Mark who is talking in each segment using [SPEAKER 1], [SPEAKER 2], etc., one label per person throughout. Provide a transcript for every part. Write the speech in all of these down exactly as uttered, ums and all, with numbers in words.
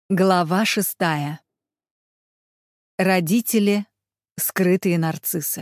[SPEAKER 1] Глава шестая. Родители — скрытые нарциссы.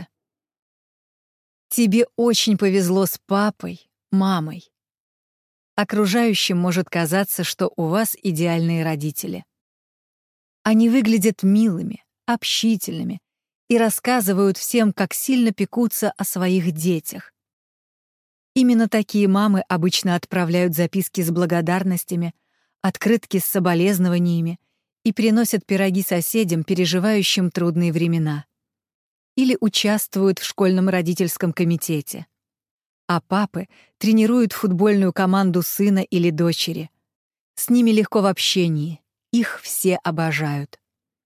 [SPEAKER 1] Тебе очень повезло с папой, мамой. Окружающим может казаться, что у вас идеальные родители. Они выглядят милыми, общительными и рассказывают всем, как сильно пекутся о своих детях. Именно такие мамы обычно отправляют записки с благодарностями, открытки с соболезнованиями и приносят пироги соседям, переживающим трудные времена. Или участвуют в школьном родительском комитете. А папы тренируют футбольную команду сына или дочери. С ними легко в общении, их все обожают.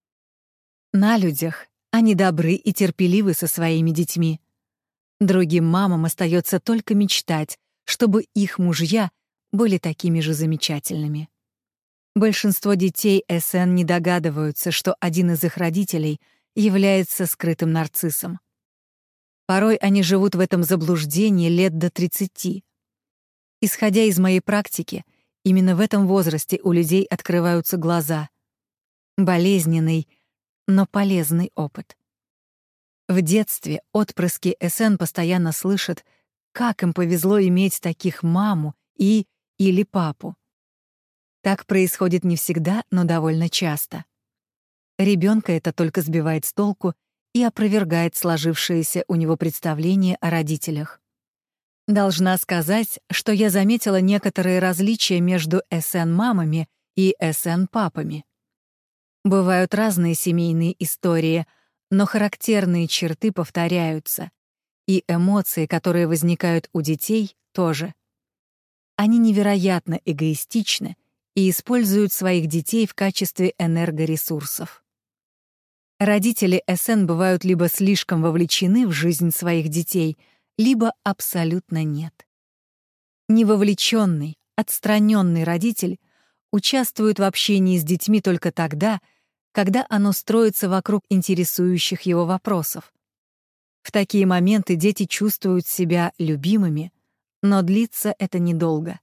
[SPEAKER 1] На людях они добры и терпеливы со своими детьми. Другим мамам остается только мечтать, чтобы их мужья были такими же замечательными. Большинство детей эс эн не догадываются, что один из их родителей является скрытым нарциссом. Порой они живут в этом заблуждении лет до тридцати. Исходя из моей практики, именно в этом возрасте у людей открываются глаза. Болезненный, но полезный опыт. В детстве отпрыски эс эн постоянно слышат, как им повезло иметь таких маму и или папу. Так происходит не всегда, но довольно часто. Ребенка это только сбивает с толку и опровергает сложившееся у него представление о родителях. Должна сказать, что я заметила некоторые различия между эс эн-мамами и эс эн-папами. Бывают разные семейные истории, но характерные черты повторяются, и эмоции, которые возникают у детей, тоже. Они невероятно эгоистичны и используют своих детей в качестве энергоресурсов. Родители эс эн бывают либо слишком вовлечены в жизнь своих детей, либо абсолютно нет. Невовлеченный, отстраненный родитель участвует в общении с детьми только тогда, когда оно строится вокруг интересующих его вопросов. В такие моменты дети чувствуют себя любимыми, но длится это недолго.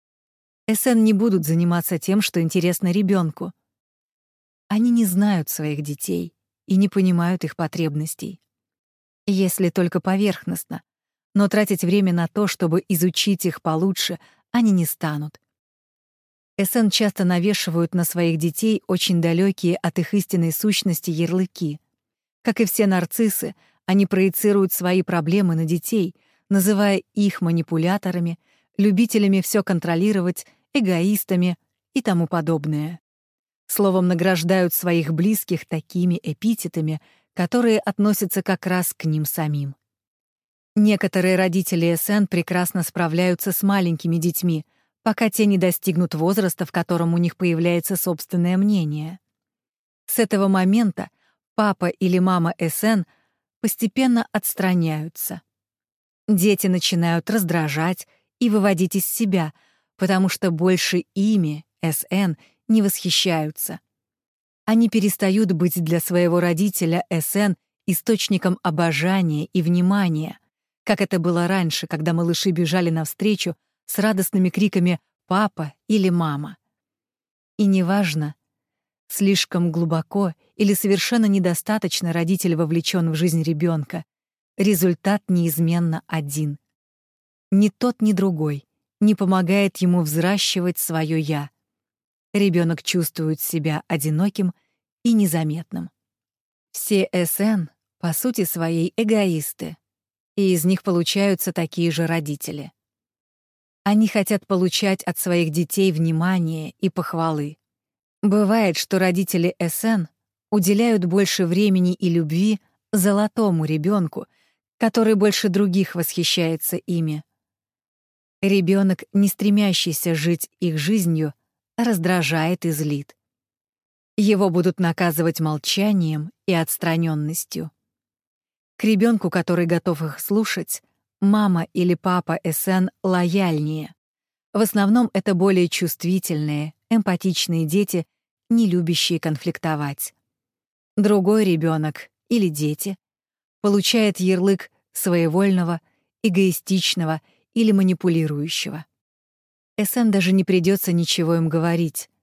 [SPEAKER 1] эс эн не будут заниматься тем, что интересно ребенку. Они не знают своих детей и не понимают их потребностей. Если только поверхностно, но тратить время на то, чтобы изучить их получше, они не станут. эс эн часто навешивают на своих детей очень далекие от их истинной сущности ярлыки. Как и все нарциссы, они проецируют свои проблемы на детей, называя их манипуляторами, любителями все контролировать, эгоистами и тому подобное. Словом, награждают своих близких такими эпитетами, которые относятся как раз к ним самим. Некоторые родители эс эн прекрасно справляются с маленькими детьми, пока те не достигнут возраста, в котором у них появляется собственное мнение. С этого момента папа или мама эс эн постепенно отстраняются. Дети начинают раздражать и выводить из себя, потому что больше ими, эс эн, не восхищаются. Они перестают быть для своего родителя эс эн источником обожания и внимания, как это было раньше, когда малыши бежали навстречу с радостными криками «папа» или «мама». И неважно, слишком глубоко или совершенно недостаточно родитель вовлечен в жизнь ребенка, результат неизменно один. Ни тот, ни другой не помогает ему взращивать свое «я». Ребенок чувствует себя одиноким и незаметным. Все эс эн, по сути своей, эгоисты, и из них получаются такие же родители. Они хотят получать от своих детей внимание и похвалы. Бывает, что родители эс эн уделяют больше времени и любви золотому ребенку, который больше других восхищается ими. Ребенок, не стремящийся жить их жизнью, раздражает и злит. Его будут наказывать молчанием и отстраненностью. К ребенку, который готов их слушать, мама или папа эс эн лояльнее. В основном это более чувствительные, эмпатичные дети, не любящие конфликтовать. Другой ребенок или дети получает ярлык своевольного, эгоистичного или манипулирующего. эс эн даже не придется ничего им говорить.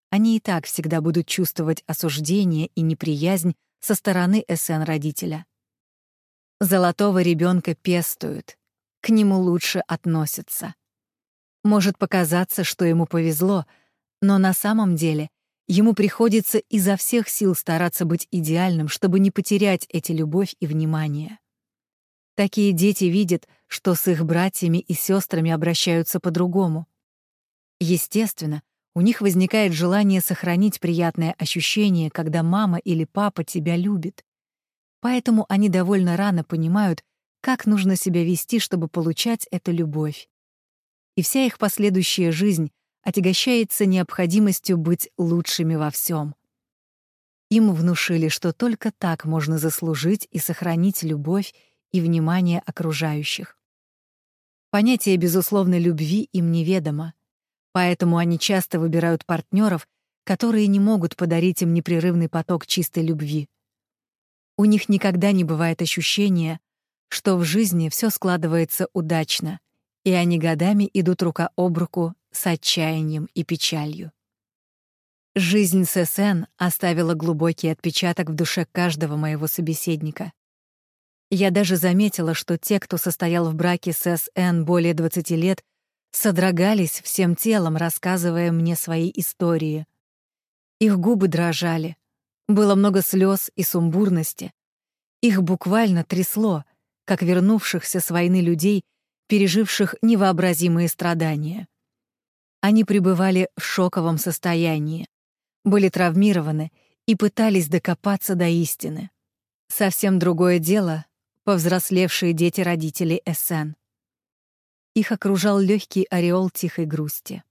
[SPEAKER 1] они и так всегда будут чувствовать осуждение и неприязнь со стороны эс эн-родителя. Золотого ребенка пестуют, к нему лучше относятся. Может показаться, что ему повезло, но на самом деле ему приходится изо всех сил стараться быть идеальным, чтобы не потерять эти любовь и внимание. Такие дети видят, что с их братьями и сестрами обращаются по-другому. Естественно, у них возникает желание сохранить приятное ощущение, когда мама или папа тебя любит. Поэтому они довольно рано понимают, как нужно себя вести, чтобы получать эту любовь. И вся их последующая жизнь отягощается необходимостью быть лучшими во всем. Им внушили, что только так можно заслужить и сохранить любовь и внимание окружающих. Понятие безусловной любви им неведомо, поэтому они часто выбирают партнеров, которые не могут подарить им непрерывный поток чистой любви. У них никогда не бывает ощущения, что в жизни все складывается удачно, и они годами идут рука об руку с отчаянием и печалью. Жизнь с эс эн оставила глубокий отпечаток в душе каждого моего собеседника. Я даже заметила, что те, кто состоял в браке с эс эн более двадцати лет, содрогались всем телом, рассказывая мне свои истории. Их губы дрожали, было много слез и сумбурности. Их буквально трясло, как вернувшихся с войны людей, переживших невообразимые страдания. Они пребывали в шоковом состоянии, были травмированы и пытались докопаться до истины. Совсем другое дело — повзрослевшие дети родителей эс эн. Их окружал легкий ореол тихой грусти.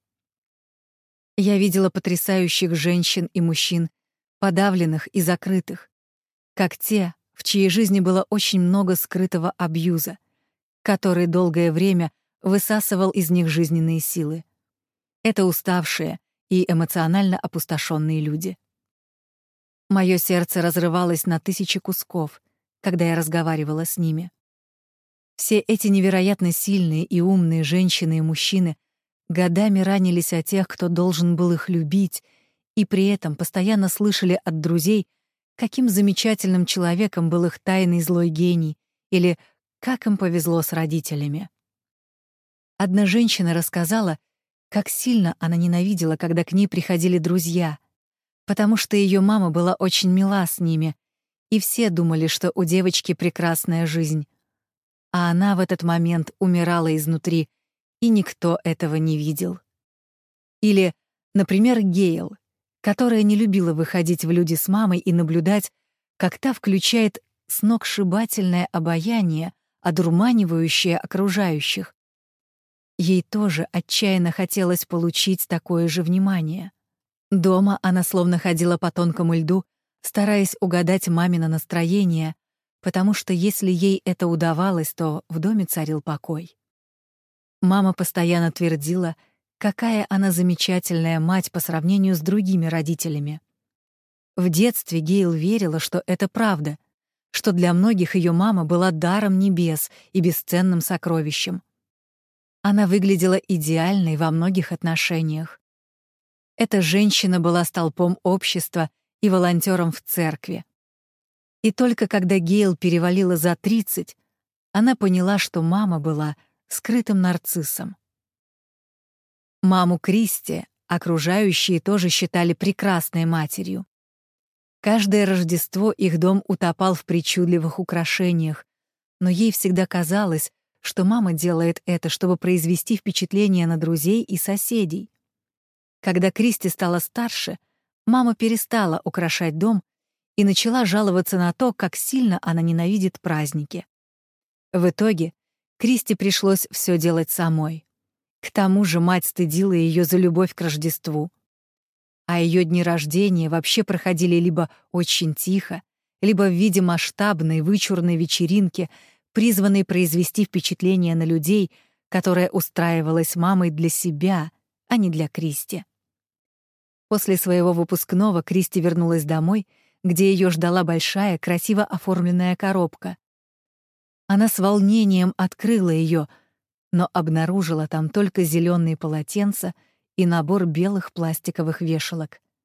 [SPEAKER 1] Я видела потрясающих женщин и мужчин, подавленных и закрытых, как те, в чьей жизни было очень много скрытого абьюза, который долгое время высасывал из них жизненные силы. Это уставшие и эмоционально опустошенные люди. Мое сердце разрывалось на тысячи кусков, когда я разговаривала с ними. Все эти невероятно сильные и умные женщины и мужчины годами ранились о тех, кто должен был их любить, и при этом постоянно слышали от друзей, каким замечательным человеком был их тайный злой гений или как им повезло с родителями. Одна женщина рассказала, как сильно она ненавидела, когда к ней приходили друзья, потому что ее мама была очень мила с ними, и все думали, что у девочки прекрасная жизнь. А она в этот момент умирала изнутри, и никто этого не видел. Или, например, Гейл, которая не любила выходить в люди с мамой и наблюдать, как та включает сногсшибательное обаяние, одурманивающее окружающих. Ей тоже отчаянно хотелось получить такое же внимание. Дома она словно ходила по тонкому льду, стараясь угадать мамино настроение, потому что если ей это удавалось, то в доме царил покой. Мама постоянно твердила, какая она замечательная мать по сравнению с другими родителями. В детстве Гейл верила, что это правда, что для многих ее мама была даром небес и бесценным сокровищем. Она выглядела идеальной во многих отношениях. Эта женщина была столпом общества и волонтером в церкви. И только когда Гейл перевалила за тридцать, она поняла, что мама была скрытым нарциссом. Маму Кристи окружающие тоже считали прекрасной матерью. Каждое Рождество их дом утопал в причудливых украшениях, но ей всегда казалось, что мама делает это, чтобы произвести впечатление на друзей и соседей. Когда Кристи стала старше, мама перестала украшать дом и начала жаловаться на то, как сильно она ненавидит праздники. В итоге Кристи пришлось все делать самой. К тому же мать стыдила ее за любовь к Рождеству. А ее дни рождения вообще проходили либо очень тихо, либо в виде масштабной вычурной вечеринки, призванной произвести впечатление на людей, которая устраивалась мамой для себя, а не для Кристи. После своего выпускного Кристи вернулась домой, где ее ждала большая, красиво оформленная коробка. Она с волнением открыла ее, но обнаружила там только зеленые полотенца и набор белых пластиковых вешалок.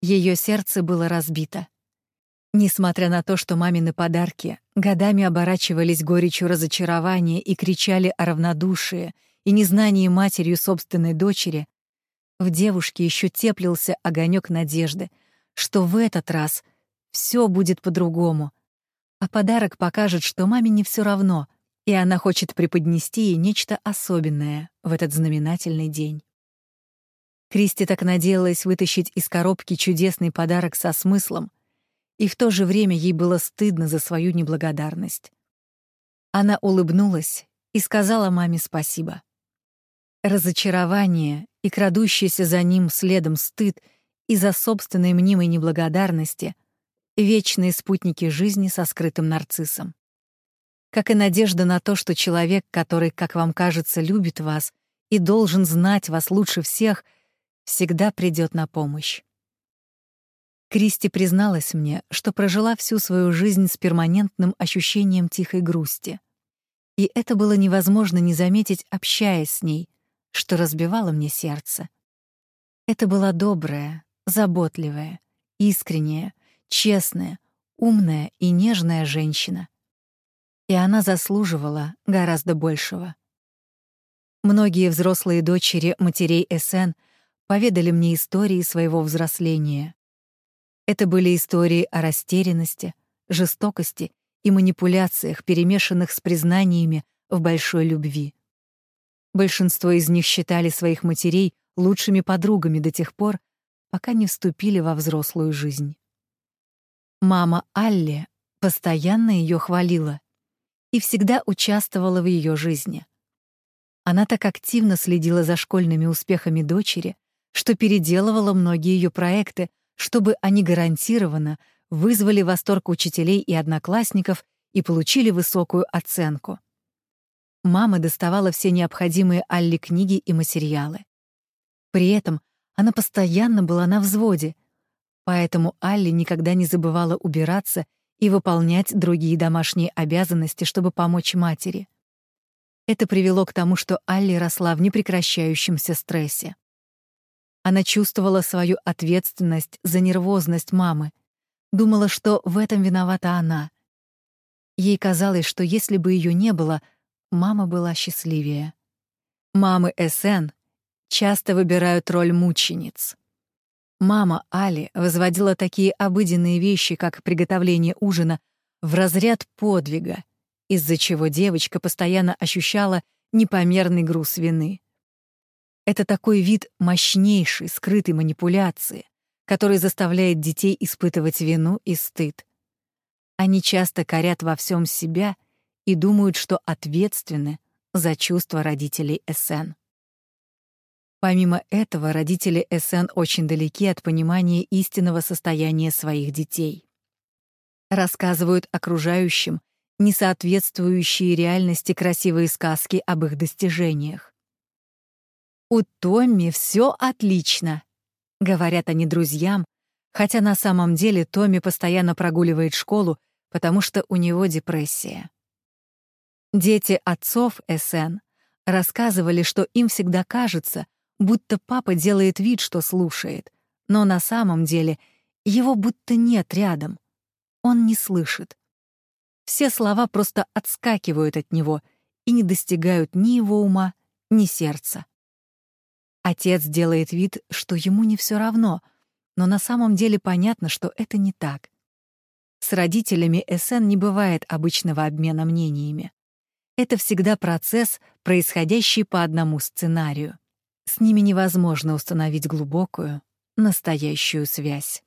[SPEAKER 1] Ее сердце было разбито. Несмотря на то, что мамины подарки годами оборачивались горечью разочарования и кричали о равнодушии и незнании матерью собственной дочери, в девушке еще теплился огонек надежды, что в этот раз все будет по-другому, а подарок покажет, что маме не все равно, и она хочет преподнести ей нечто особенное в этот знаменательный день. Кристи так надеялась вытащить из коробки чудесный подарок со смыслом, и в то же время ей было стыдно за свою неблагодарность. Она улыбнулась и сказала маме спасибо. Разочарование и крадущийся за ним следом стыд из-за собственной мнимой неблагодарности — вечные спутники жизни со скрытым нарциссом. Как и надежда на то, что человек, который, как вам кажется, любит вас и должен знать вас лучше всех, всегда придет на помощь. Кристи призналась мне, что прожила всю свою жизнь с перманентным ощущением тихой грусти. И это было невозможно не заметить, общаясь с ней, что разбивало мне сердце. Это была добрая, заботливая, искренняя, честная, умная и нежная женщина. И она заслуживала гораздо большего. Многие взрослые дочери матерей СН поведали мне истории своего взросления. Это были истории о растерянности, жестокости и манипуляциях, перемешанных с признаниями в большой любви. Большинство из них считали своих матерей лучшими подругами до тех пор, пока не вступили во взрослую жизнь. Мама Алли постоянно ее хвалила и всегда участвовала в ее жизни. Она так активно следила за школьными успехами дочери, что переделывала многие ее проекты, чтобы они гарантированно вызвали восторг учителей и одноклассников и получили высокую оценку. Мама доставала все необходимые Алле книги и материалы. При этом она постоянно была на взводе, поэтому Алли никогда не забывала убираться и выполнять другие домашние обязанности, чтобы помочь матери. Это привело к тому, что Алли росла в непрекращающемся стрессе. Она чувствовала свою ответственность за нервозность мамы, думала, что в этом виновата она. Ей казалось, что если бы ее не было, мама была счастливее. Мамы СН часто выбирают роль мучениц. Мама Али возводила такие обыденные вещи, как приготовление ужина, в разряд подвига, из-за чего девочка постоянно ощущала непомерный груз вины. Это такой вид мощнейшей, скрытой манипуляции, который заставляет детей испытывать вину и стыд. Они часто корят во всем себя и думают, что ответственны за чувства родителей СН. Помимо этого, родители СН очень далеки от понимания истинного состояния своих детей. Рассказывают окружающим несоответствующие реальности красивые сказки об их достижениях. «У Томми все отлично», — говорят они друзьям, хотя на самом деле Томми постоянно прогуливает школу, потому что у него депрессия. Дети отцов СН рассказывали, что им всегда кажется, будто папа делает вид, что слушает, но на самом деле его будто нет рядом. Он не слышит. Все слова просто отскакивают от него и не достигают ни его ума, ни сердца. Отец делает вид, что ему не все равно, но на самом деле понятно, что это не так. С родителями СН не бывает обычного обмена мнениями. Это всегда процесс, происходящий по одному сценарию. С ними невозможно установить глубокую, настоящую связь.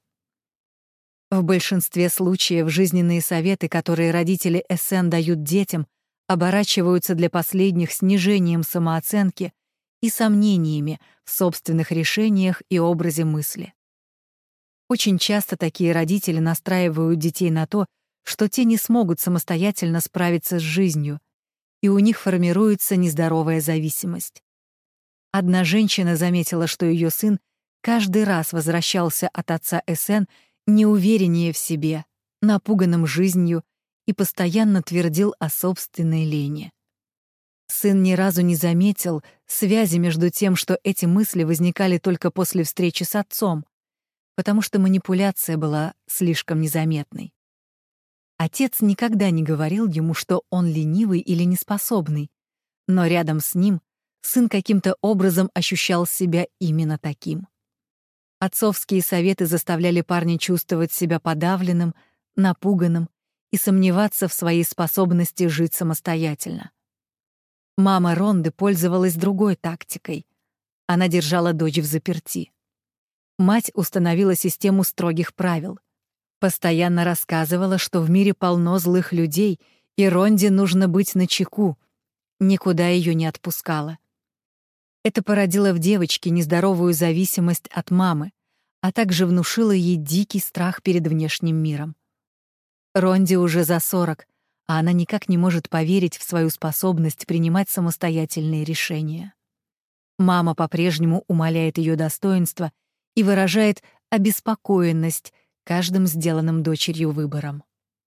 [SPEAKER 1] В большинстве случаев жизненные советы, которые родители СН дают детям, оборачиваются для последних снижением самооценки и сомнениями в собственных решениях и образе мысли. Очень часто такие родители настраивают детей на то, что те не смогут самостоятельно справиться с жизнью, и у них формируется нездоровая зависимость. Одна женщина заметила, что ее сын каждый раз возвращался от отца СН неувереннее в себе, напуганным жизнью и постоянно твердил о собственной лени. Сын ни разу не заметил связи между тем, что эти мысли возникали только после встречи с отцом, потому что манипуляция была слишком незаметной. Отец никогда не говорил ему, что он ленивый или неспособный, но рядом с ним сын каким-то образом ощущал себя именно таким. Отцовские советы заставляли парня чувствовать себя подавленным, напуганным и сомневаться в своей способности жить самостоятельно. Мама Ронды пользовалась другой тактикой. Она держала дочь в-заперти. Мать установила систему строгих правил. Постоянно рассказывала, что в мире полно злых людей, и Ронде нужно быть начеку. Никуда ее не отпускала. Это породило в девочке нездоровую зависимость от мамы, а также внушило ей дикий страх перед внешним миром. Ронде уже за сорок, а она никак не может поверить в свою способность принимать самостоятельные решения. Мама по-прежнему умаляет ее достоинство и выражает обеспокоенность каждым сделанным дочерью выбором.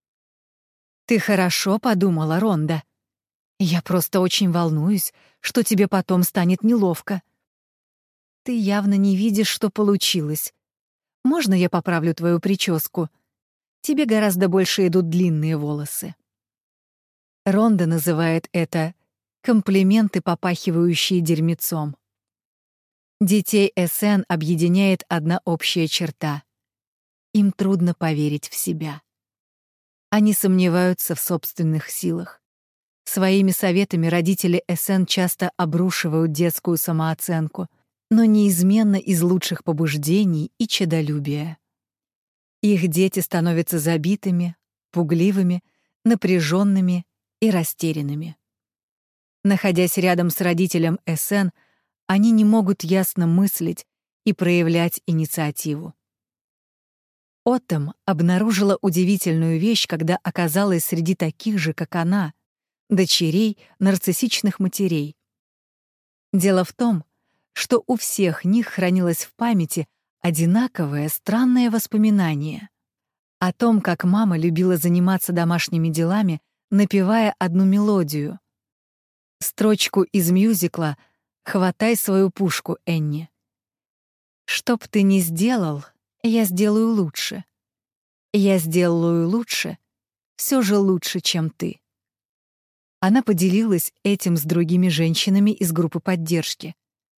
[SPEAKER 1] «Ты хорошо подумала, Ронда. Я просто очень волнуюсь, что тебе потом станет неловко. Ты явно не видишь, что получилось. Можно я поправлю твою прическу? Тебе гораздо больше идут длинные волосы». Ронда называет это «комплименты, попахивающие дерьмецом». Детей СН объединяет одна общая черта. Им трудно поверить в себя. Они сомневаются в собственных силах. Своими советами родители СН часто обрушивают детскую самооценку, но неизменно из лучших побуждений и чадолюбия. Их дети становятся забитыми, пугливыми, напряженными и растерянными. Находясь рядом с родителем СН, они не могут ясно мыслить и проявлять инициативу. Оттом обнаружила удивительную вещь, когда оказалась среди таких же, как она, дочерей нарциссичных матерей. Дело в том, что у всех них хранилось в памяти одинаковое странное воспоминание о том, как мама любила заниматься домашними делами, напевая одну мелодию. Строчку из мюзикла «Хватай свою пушку, Энни». «Что б ты ни сделал, я сделаю лучше. Я сделаю лучше, все же лучше, чем ты». Она поделилась этим с другими женщинами из группы поддержки.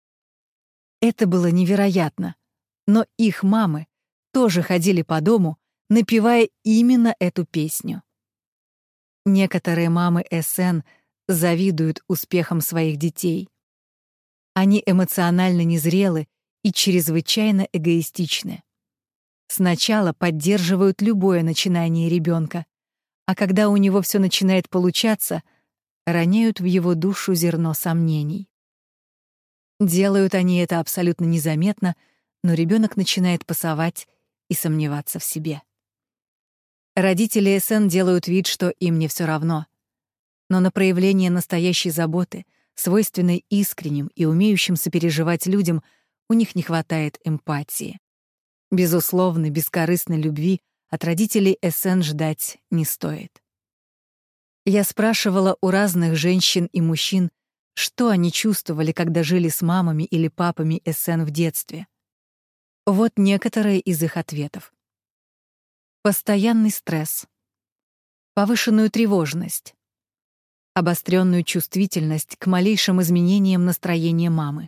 [SPEAKER 1] Это было невероятно, но их мамы тоже ходили по дому, напевая именно эту песню. Некоторые мамы СН завидуют успехам своих детей. Они эмоционально незрелы и чрезвычайно эгоистичны. Сначала поддерживают любое начинание ребенка, а когда у него все начинает получаться, роняют в его душу зерно сомнений. Делают они это абсолютно незаметно, но ребенок начинает пасовать и сомневаться в себе. Родители СН делают вид, что им не все равно. Но на проявление настоящей заботы, свойственной искренним и умеющим сопереживать людям, у них не хватает эмпатии. Безусловно, бескорыстной любви от родителей СН ждать не стоит. Я спрашивала у разных женщин и мужчин, что они чувствовали, когда жили с мамами или папами СН в детстве. Вот некоторые из их ответов. Постоянный стресс, повышенную тревожность, обостренную чувствительность к малейшим изменениям настроения мамы.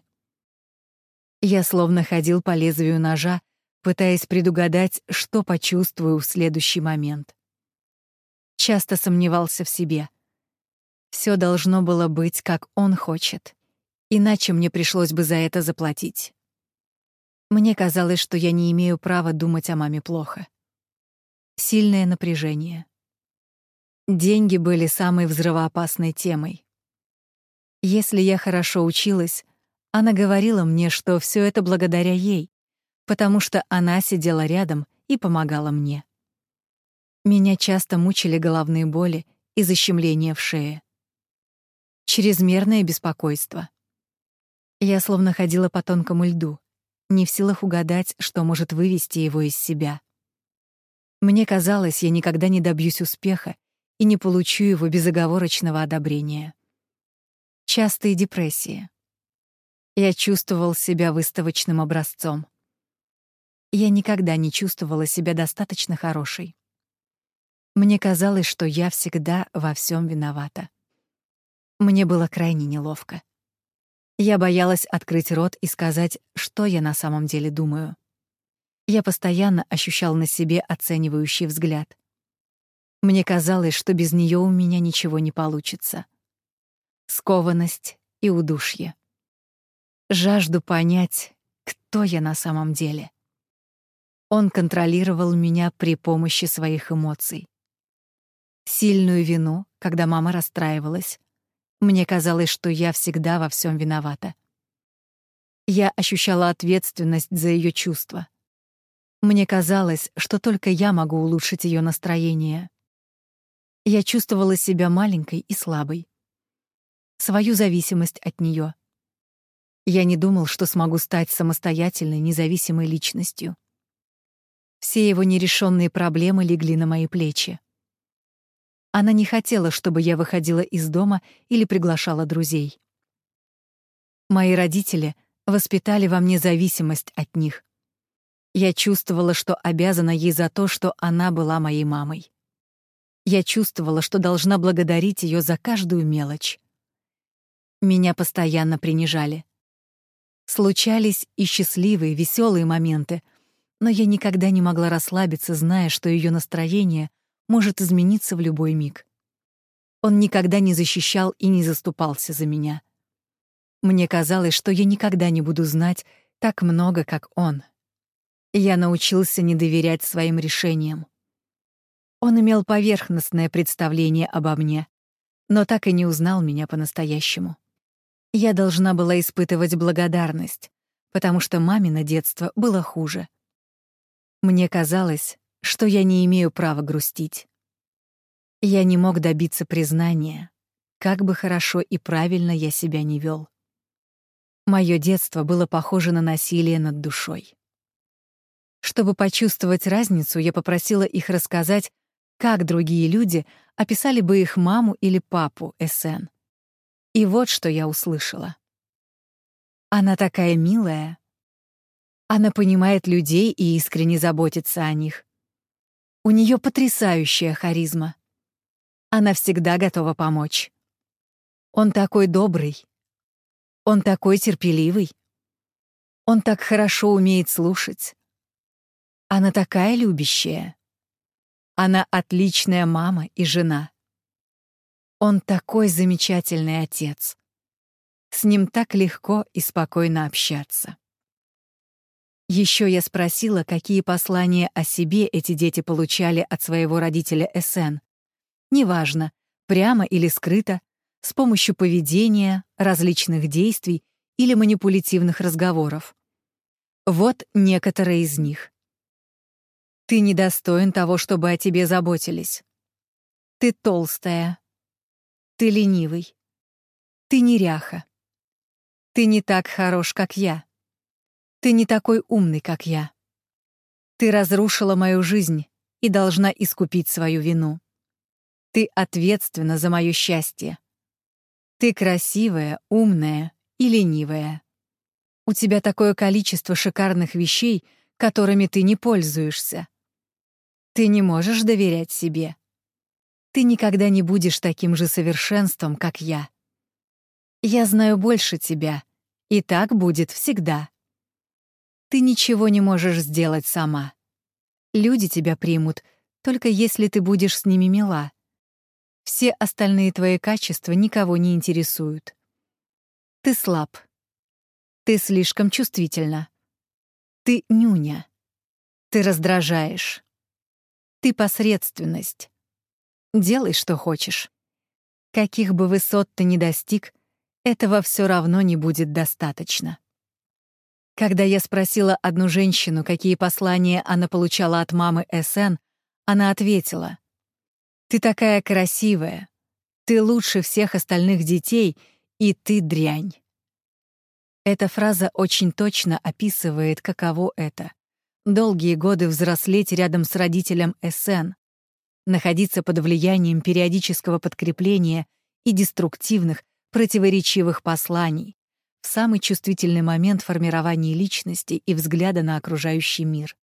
[SPEAKER 1] Я словно ходил по лезвию ножа, пытаясь предугадать, что почувствую в следующий момент. Часто сомневался в себе. Все должно было быть, как он хочет, иначе мне пришлось бы за это заплатить. Мне казалось, что я не имею права думать о маме плохо. Сильное напряжение. Деньги были самой взрывоопасной темой. Если я хорошо училась, она говорила мне, что все это благодаря ей, потому что она сидела рядом и помогала мне. Меня часто мучили головные боли и защемление в шее. Чрезмерное беспокойство. Я словно ходила по тонкому льду, не в силах угадать, что может вывести его из себя. Мне казалось, я никогда не добьюсь успеха и не получу его безоговорочного одобрения. Частые депрессии. Я чувствовал себя выставочным образцом. Я никогда не чувствовала себя достаточно хорошей. Мне казалось, что я всегда во всем виновата. Мне было крайне неловко. Я боялась открыть рот и сказать, что я на самом деле думаю. Я постоянно ощущал на себе оценивающий взгляд. Мне казалось, что без нее у меня ничего не получится. Скованность и удушье. Жажду понять, кто я на самом деле. Он контролировал меня при помощи своих эмоций. Сильную вину, когда мама расстраивалась. Мне казалось, что я всегда во всем виновата. Я ощущала ответственность за ее чувства. Мне казалось, что только я могу улучшить ее настроение. Я чувствовала себя маленькой и слабой. Свою зависимость от нее. Я не думал, что смогу стать самостоятельной, независимой личностью. Все его нерешенные проблемы легли на мои плечи. Она не хотела, чтобы я выходила из дома или приглашала друзей. Мои родители воспитали во мне зависимость от них. Я чувствовала, что обязана ей за то, что она была моей мамой. Я чувствовала, что должна благодарить ее за каждую мелочь. Меня постоянно принижали. Случались и счастливые, веселые моменты, но я никогда не могла расслабиться, зная, что ее настроение может измениться в любой миг. Он никогда не защищал и не заступался за меня. Мне казалось, что я никогда не буду знать так много, как он. Я научился не доверять своим решениям. Он имел поверхностное представление обо мне, но так и не узнал меня по-настоящему. Я должна была испытывать благодарность, потому что мамино детство было хуже. Мне казалось, что я не имею права грустить. Я не мог добиться признания, как бы хорошо и правильно я себя не вел. Моё детство было похоже на насилие над душой. Чтобы почувствовать разницу, я попросила их рассказать, как другие люди описали бы их маму или папу Эсен. И вот что я услышала. Она такая милая. Она понимает людей и искренне заботится о них. У нее потрясающая харизма. Она всегда готова помочь. Он такой добрый. Он такой терпеливый. Он так хорошо умеет слушать. Она такая любящая. Она отличная мама и жена. Он такой замечательный отец. С ним так легко и спокойно общаться. Еще я спросила, какие послания о себе эти дети получали от своего родителя Эсен. Неважно, прямо или скрыто, с помощью поведения, различных действий или манипулятивных разговоров. Вот некоторые из них. Ты недостоин того, чтобы о тебе заботились. Ты толстая. Ты ленивый. Ты неряха. Ты не так хорош, как я. Ты не такой умный, как я. Ты разрушила мою жизнь и должна искупить свою вину. Ты ответственна за мое счастье. Ты красивая, умная и ленивая. У тебя такое количество шикарных вещей, которыми ты не пользуешься. Ты не можешь доверять себе. Ты никогда не будешь таким же совершенством, как я. Я знаю больше тебя, и так будет всегда. Ты ничего не можешь сделать сама. Люди тебя примут, только если ты будешь с ними мила. Все остальные твои качества никого не интересуют. Ты слаб. Ты слишком чувствительна. Ты нюня. Ты раздражаешь. Ты посредственность. Делай, что хочешь. Каких бы высот ты ни достиг, этого все равно не будет достаточно. Когда я спросила одну женщину, какие послания она получала от мамы Эсен, она ответила: «Ты такая красивая, ты лучше всех остальных детей, и ты дрянь». Эта фраза очень точно описывает, каково это — долгие годы взрослеть рядом с родителем Эсен, находиться под влиянием периодического подкрепления и деструктивных, противоречивых посланий, в самый чувствительный момент формирования личности и взгляда на окружающий мир.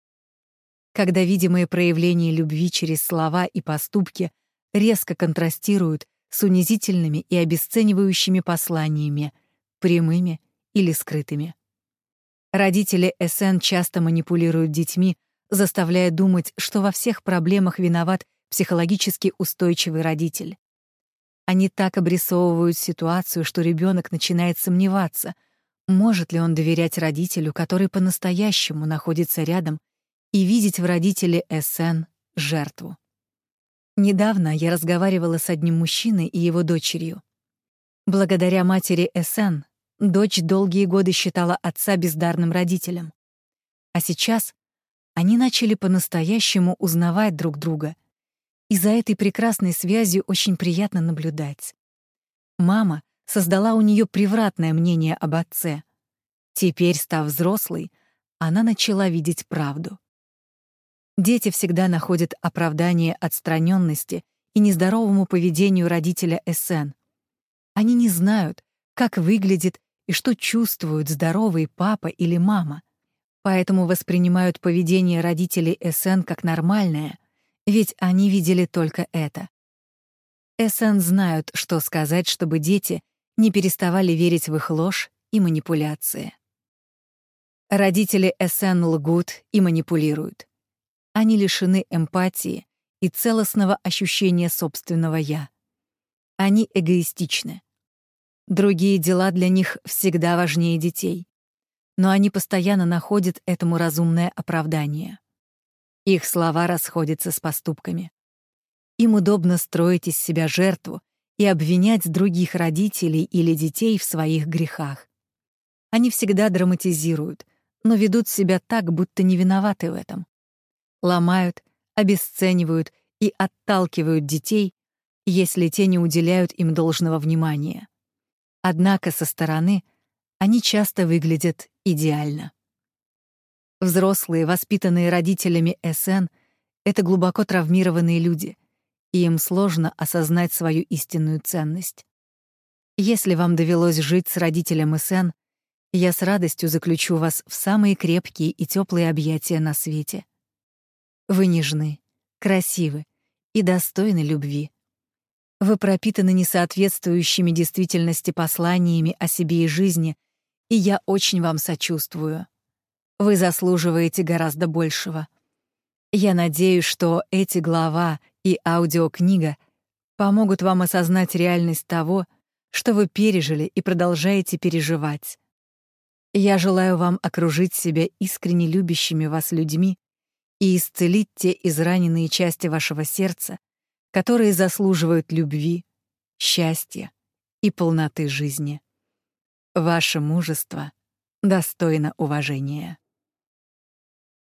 [SPEAKER 1] когда видимые проявления любви через слова и поступки резко контрастируют с унизительными и обесценивающими посланиями, прямыми или скрытыми. Родители эс эн часто манипулируют детьми, заставляя думать, что во всех проблемах виноват психологически устойчивый родитель. Они так обрисовывают ситуацию, что ребенок начинает сомневаться, может ли он доверять родителю, который по-настоящему находится рядом, и видеть в родителе эс эн жертву. Недавно я разговаривала с одним мужчиной и его дочерью. Благодаря матери эс эн дочь долгие годы считала отца бездарным родителем. А сейчас они начали по-настоящему узнавать друг друга, и за этой прекрасной связью очень приятно наблюдать. Мама создала у нее превратное мнение об отце. Теперь, став взрослой, она начала видеть правду. Дети всегда находят оправдание отстраненности и нездоровому поведению родителя эс эн. Они не знают, как выглядит и что чувствуют здоровый папа или мама, поэтому воспринимают поведение родителей эс эн как нормальное, ведь они видели только это. эс эн знают, что сказать, чтобы дети не переставали верить в их ложь и манипуляции. Родители эс эн лгут и манипулируют. Они лишены эмпатии и целостного ощущения собственного «я». Они эгоистичны. Другие дела для них всегда важнее детей. Но они постоянно находят этому разумное оправдание. Их слова расходятся с поступками. Им удобно строить из себя жертву и обвинять других родителей или детей в своих грехах. Они всегда драматизируют, но ведут себя так, будто не виноваты в этом. Ломают, обесценивают и отталкивают детей, если те не уделяют им должного внимания. Однако со стороны они часто выглядят идеально. Взрослые, воспитанные родителями эс эн, это глубоко травмированные люди, и им сложно осознать свою истинную ценность. Если вам довелось жить с родителем эс эн, я с радостью заключу вас в самые крепкие и теплые объятия на свете. Вы нежны, красивы и достойны любви. Вы пропитаны несоответствующими действительности посланиями о себе и жизни, и я очень вам сочувствую. Вы заслуживаете гораздо большего. Я надеюсь, что эти глава и аудиокнига помогут вам осознать реальность того, что вы пережили и продолжаете переживать. Я желаю вам окружить себя искренне любящими вас людьми и исцелить те израненные части вашего сердца, которые заслуживают любви, счастья и полноты жизни. Ваше мужество достойно уважения.